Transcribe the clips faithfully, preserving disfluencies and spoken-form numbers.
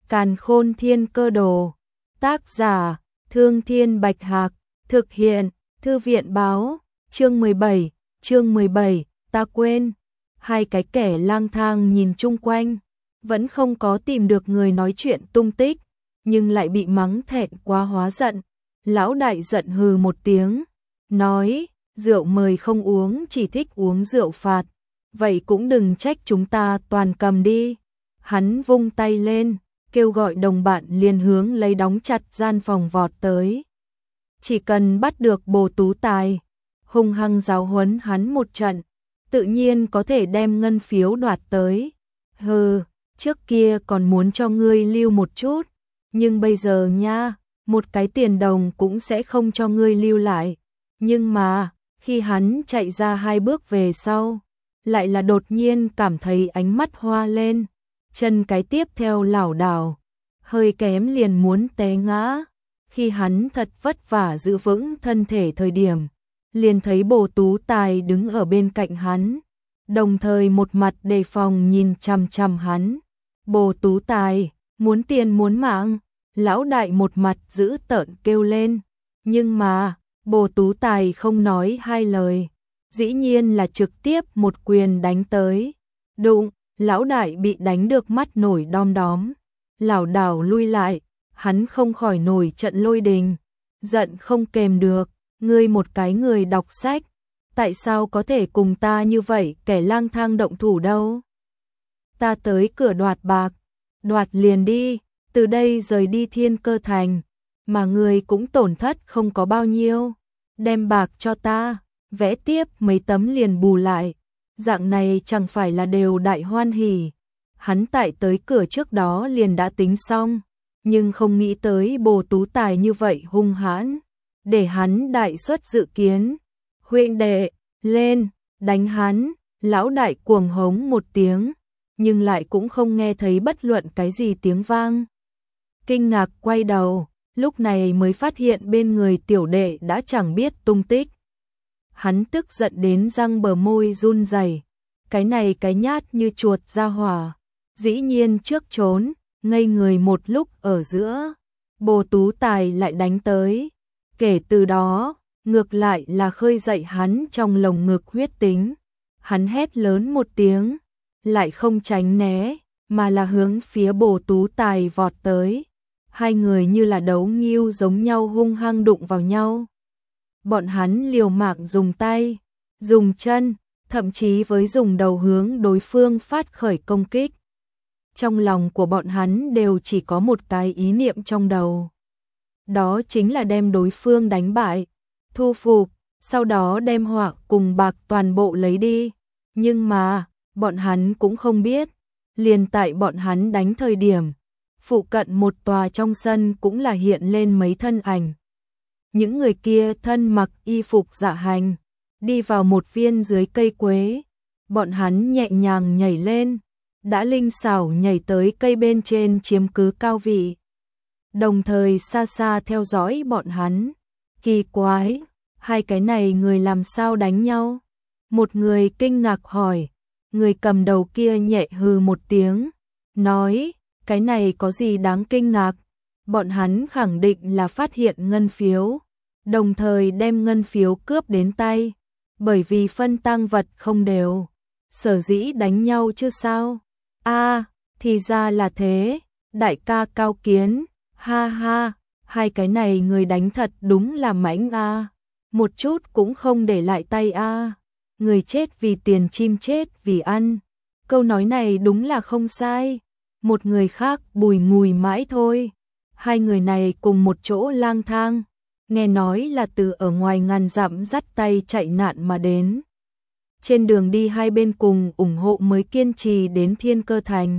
Càn Khôn Thiên Cơ Đồ. Tác giả: Thương Thiên Bạch Hạc. Thực hiện: Thư viện báo. Chương mười bảy, chương mười bảy, ta quên. Hai cái kẻ lang thang nhìn chung quanh, vẫn không có tìm được người nói chuyện tung tích, nhưng lại bị mắng thẹn quá hóa giận. Lão đại giận hừ một tiếng, nói: rượu mời không uống, chỉ thích uống rượu phạt, vậy cũng đừng trách chúng ta, toàn cầm đi. Hắn vung tay lên, kêu gọi đồng bạn liền hướng lấy đóng chặt gian phòng vọt tới. Chỉ cần bắt được Bồ Tú Tài, hung hăng giáo huấn hắn một trận, tự nhiên có thể đem ngân phiếu đoạt tới. Hừ, trước kia còn muốn cho ngươi lưu một chút, nhưng bây giờ nha, một cái tiền đồng cũng sẽ không cho ngươi lưu lại. Nhưng mà, khi hắn chạy ra hai bước về sau, lại là đột nhiên cảm thấy ánh mắt hoa lên, chân cái tiếp theo lảo đảo, hơi kém liền muốn té ngã. Khi hắn thật vất vả giữ vững thân thể thời điểm, liền thấy Bồ Tú Tài đứng ở bên cạnh hắn, đồng thời một mặt đề phòng nhìn chằm chằm hắn. Bồ Tú Tài, muốn tiền muốn mạng, lão đại một mặt dữ tợn kêu lên. Nhưng mà, Bồ Tú Tài không nói hai lời, dĩ nhiên là trực tiếp một quyền đánh tới. Đụng, lão đại bị đánh được mắt nổi đom đóm, lảo đảo lui lại, hắn không khỏi nổi trận lôi đình, giận không kềm được. Ngươi một cái người đọc sách, tại sao có thể cùng ta như vậy, kẻ lang thang động thủ đâu? Ta tới cửa đoạt bạc, đoạt liền đi, từ đây rời đi Thiên Cơ Thành, mà ngươi cũng tổn thất không có bao nhiêu, đem bạc cho ta, vẽ tiếp mấy tấm liền bù lại, dạng này chẳng phải là đều đại hoan hỉ. Hắn tại tới cửa trước đó liền đã tính xong, nhưng không nghĩ tới Bồ Tú Tài như vậy hung hãn, để hắn đại xuất dự kiến. Huynh đệ, lên, đánh hắn. Lão đại cuồng hống một tiếng, nhưng lại cũng không nghe thấy bất luận cái gì tiếng vang. Kinh ngạc quay đầu, lúc này mới phát hiện bên người tiểu đệ đã chẳng biết tung tích. Hắn tức giận đến răng bờ môi run rẩy, cái này cái nhát như chuột ra hỏa, dĩ nhiên trước trốn, ngây người một lúc ở giữa, Bồ Tú Tài lại đánh tới. Kể từ đó, ngược lại là khơi dậy hắn trong lồng ngực huyết tính. Hắn hét lớn một tiếng, lại không tránh né, mà là hướng phía Bồ Tú Tài vọt tới. Hai người như là đấu nghêu giống nhau hung hăng đụng vào nhau. Bọn hắn liều mạng dùng tay, dùng chân, thậm chí với dùng đầu hướng đối phương phát khởi công kích. Trong lòng của bọn hắn đều chỉ có một cái ý niệm trong đầu. Đó chính là đem đối phương đánh bại, thu phục, sau đó đem họa cùng bạc toàn bộ lấy đi. Nhưng mà, bọn hắn cũng không biết, liền tại bọn hắn đánh thời điểm, phụ cận một tòa trong sân cũng là hiện lên mấy thân ảnh. Những người kia thân mặc y phục dạ hành, đi vào một viên dưới cây quế. Bọn hắn nhẹ nhàng nhảy lên, đã linh xảo nhảy tới cây bên trên chiếm cứ cao vị, đồng thời xa xa theo dõi bọn hắn. Kỳ quái, hai cái này người làm sao đánh nhau? Một người kinh ngạc hỏi. Người cầm đầu kia nhẹ hừ một tiếng, nói, cái này có gì đáng kinh ngạc? Bọn hắn khẳng định là phát hiện ngân phiếu, đồng thời đem ngân phiếu cướp đến tay, bởi vì phân tang vật không đều, sở dĩ đánh nhau chứ sao? A, thì ra là thế, đại ca cao kiến, ha ha, hai cái này người đánh thật đúng là mãnh a, một chút cũng không để lại tay a. Người chết vì tiền, chim chết vì ăn, câu nói này đúng là không sai. Một người khác bùi ngùi mãi thôi. Hai người này cùng một chỗ lang thang, nghe nói là từ ở ngoài ngàn dặm dắt tay chạy nạn mà đến. Trên đường đi hai bên cùng ủng hộ mới kiên trì đến Thiên Cơ Thành.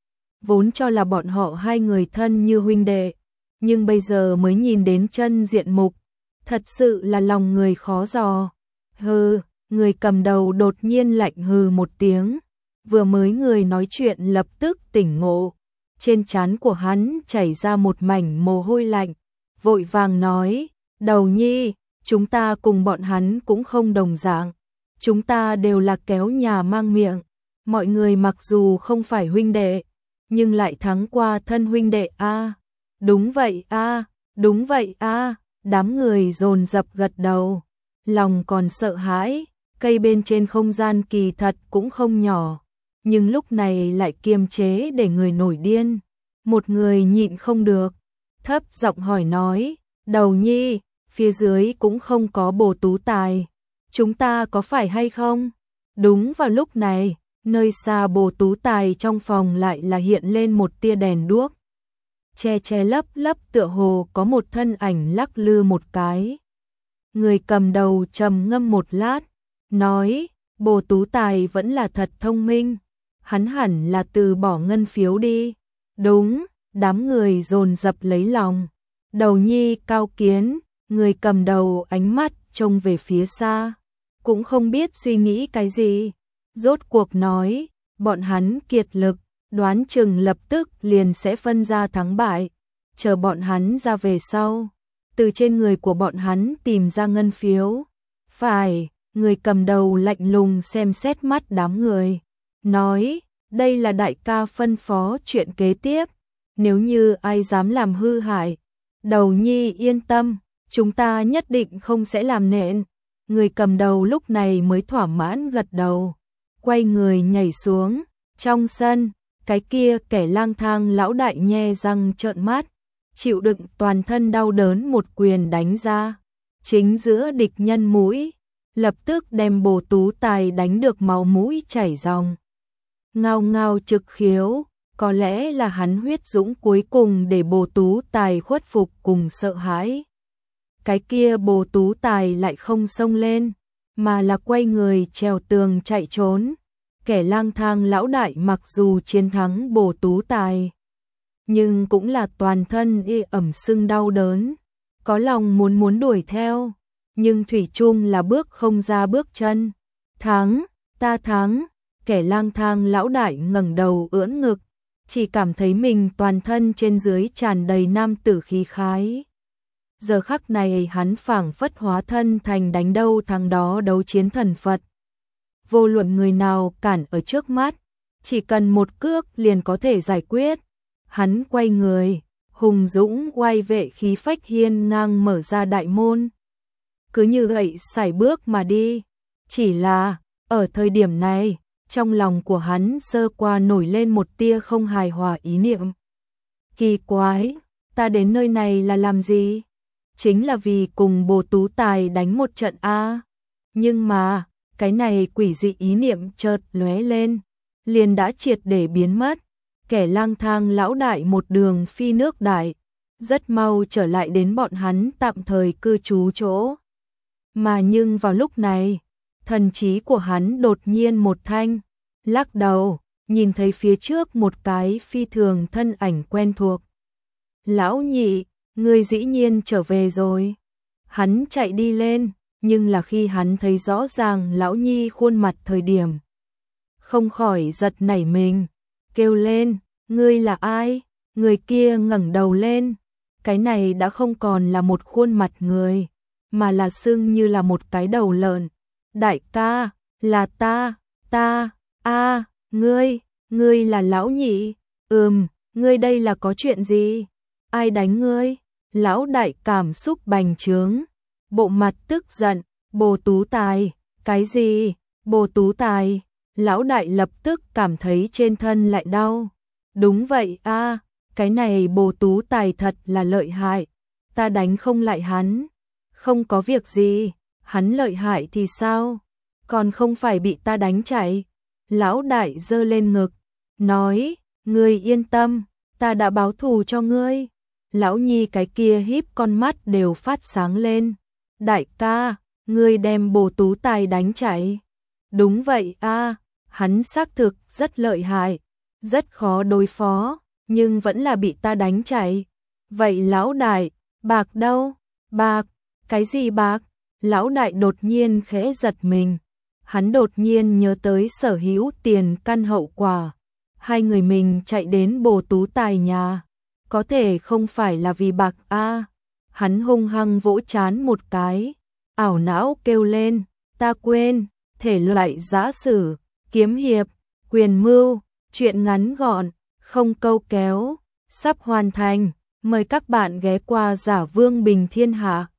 Vốn cho là bọn họ hai người thân như huynh đệ, nhưng bây giờ mới nhìn đến chân diện mục, thật sự là lòng người khó dò. Hừ, người cầm đầu đột nhiên lạnh hừ một tiếng, vừa mới người nói chuyện lập tức tỉnh ngộ, trên trán của hắn chảy ra một mảnh mồ hôi lạnh, vội vàng nói, đầu nhi, chúng ta cùng bọn hắn cũng không đồng dạng, chúng ta đều là kéo nhà mang miệng, mọi người mặc dù không phải huynh đệ, nhưng lại thắng qua thân huynh đệ a. Đúng vậy a, đúng vậy a, đám người dồn dập gật đầu, lòng còn sợ hãi, cây bên trên không gian kỳ thật cũng không nhỏ, nhưng lúc này lại kiềm chế để người nổi điên. Một người nhịn không được, thấp giọng hỏi nói, Đầu Nhi, phía dưới cũng không có Bồ Tú Tài, chúng ta có phải hay không? Đúng vào lúc này, nơi xa Bồ Tú Tài trong phòng lại là hiện lên một tia đèn đuốc. Che che lấp lấp tựa hồ có một thân ảnh lắc lư một cái. Người cầm đầu trầm ngâm một lát, nói, Bồ Tú Tài vẫn là thật thông minh, hắn hẳn là từ bỏ ngân phiếu đi. Đúng, đám người dồn dập lấy lòng. Đầu Nhi cao kiến, người cầm đầu ánh mắt trông về phía xa, cũng không biết suy nghĩ cái gì. Rốt cuộc nói, bọn hắn kiệt lực, đoán chừng lập tức liền sẽ phân ra thắng bại, chờ bọn hắn ra về sau, từ trên người của bọn hắn tìm ra ngân phiếu. Phải, người cầm đầu lạnh lùng xem xét mắt đám người, nói, đây là đại ca phân phó chuyện kế tiếp, nếu như ai dám làm hư hại, Đầu Nhi yên tâm, chúng ta nhất định không sẽ làm nện. Người cầm đầu lúc này mới thỏa mãn gật đầu, quay người nhảy xuống. Trong sân, cái kia kẻ lang thang lão đại nhe răng trợn mắt, chịu đựng toàn thân đau đớn một quyền đánh ra, chính giữa địch nhân mũi, lập tức đem Bồ Tú Tài đánh được máu mũi chảy ròng. Ngao ngao trực khiếu, có lẽ là hắn huyết dũng cuối cùng để Bồ Tú Tài khuất phục cùng sợ hãi. Cái kia Bồ Tú Tài lại không xông lên, mà là quay người trèo tường chạy trốn. Kẻ lang thang lão đại mặc dù chiến thắng Bồ Tú Tài, nhưng cũng là toàn thân y ẩm sưng đau đớn, có lòng muốn muốn đuổi theo, nhưng thủy chung là bước không ra bước chân. Thắng, ta thắng, kẻ lang thang lão đại ngẩng đầu ưỡn ngực, chỉ cảm thấy mình toàn thân trên dưới tràn đầy nam tử khí khái. Giờ khắc này hắn phảng phất hóa thân thành đánh đâu thằng đó đấu chiến thần Phật. Vô luận người nào cản ở trước mắt, chỉ cần một cước liền có thể giải quyết. Hắn quay người, hùng dũng oai vệ khí phách hiên ngang mở ra đại môn. Cứ như vậy sải bước mà đi. Chỉ là, ở thời điểm này, trong lòng của hắn sơ qua nổi lên một tia không hài hòa ý niệm. Kỳ quái, ta đến nơi này là làm gì? Chính là vì cùng Bồ Tú Tài đánh một trận a. Nhưng mà, cái này quỷ dị ý niệm chợt lóe lên, liền đã triệt để biến mất. Kẻ lang thang lão đại một đường phi nước đại, rất mau trở lại đến bọn hắn tạm thời cư trú chỗ. Mà nhưng vào lúc này, thần trí của hắn đột nhiên một thanh, lắc đầu, nhìn thấy phía trước một cái phi thường thân ảnh quen thuộc. Lão nhị, ngươi dĩ nhiên trở về rồi. Hắn chạy đi lên, nhưng là khi hắn thấy rõ ràng lão nhi khuôn mặt thời điểm, không khỏi giật nảy mình, kêu lên, ngươi là ai? Người kia ngẩng đầu lên, cái này đã không còn là một khuôn mặt người, mà là sưng như là một cái đầu lợn. Đại ca, là ta, ta, a, ngươi, ngươi là lão nhị, ừm, ngươi đây là có chuyện gì? Ai đánh ngươi? Lão đại cảm xúc bành trướng, bộ mặt tức giận, Bồ Tú Tài, cái gì? Bồ Tú Tài, lão đại lập tức cảm thấy trên thân lại đau. Đúng vậy a, cái này Bồ Tú Tài thật là lợi hại, ta đánh không lại hắn. Không có việc gì, hắn lợi hại thì sao? Còn không phải bị ta đánh chạy. Lão đại giơ lên ngực, nói, ngươi yên tâm, ta đã báo thù cho ngươi. Lão nhi cái kia híp con mắt đều phát sáng lên. Đại ca, ngươi đem Bồ Tú Tài đánh chạy. Đúng vậy a, hắn xác thực rất lợi hại, rất khó đối phó, nhưng vẫn là bị ta đánh chạy. Vậy lão đại, bạc đâu? Bạc, cái gì bạc? Lão đại đột nhiên khẽ giật mình. Hắn đột nhiên nhớ tới sở hữu tiền căn hậu quả. Hai người mình chạy đến Bồ Tú Tài nhà, có thể không phải là vì bạc a. Hắn hung hăng vỗ trán một cái, ảo não kêu lên, ta quên, thể loại giã sử, kiếm hiệp, quyền mưu, chuyện ngắn gọn, không câu kéo, sắp hoàn thành. Mời các bạn ghé qua Giả Vương Bình Thiên Hạ.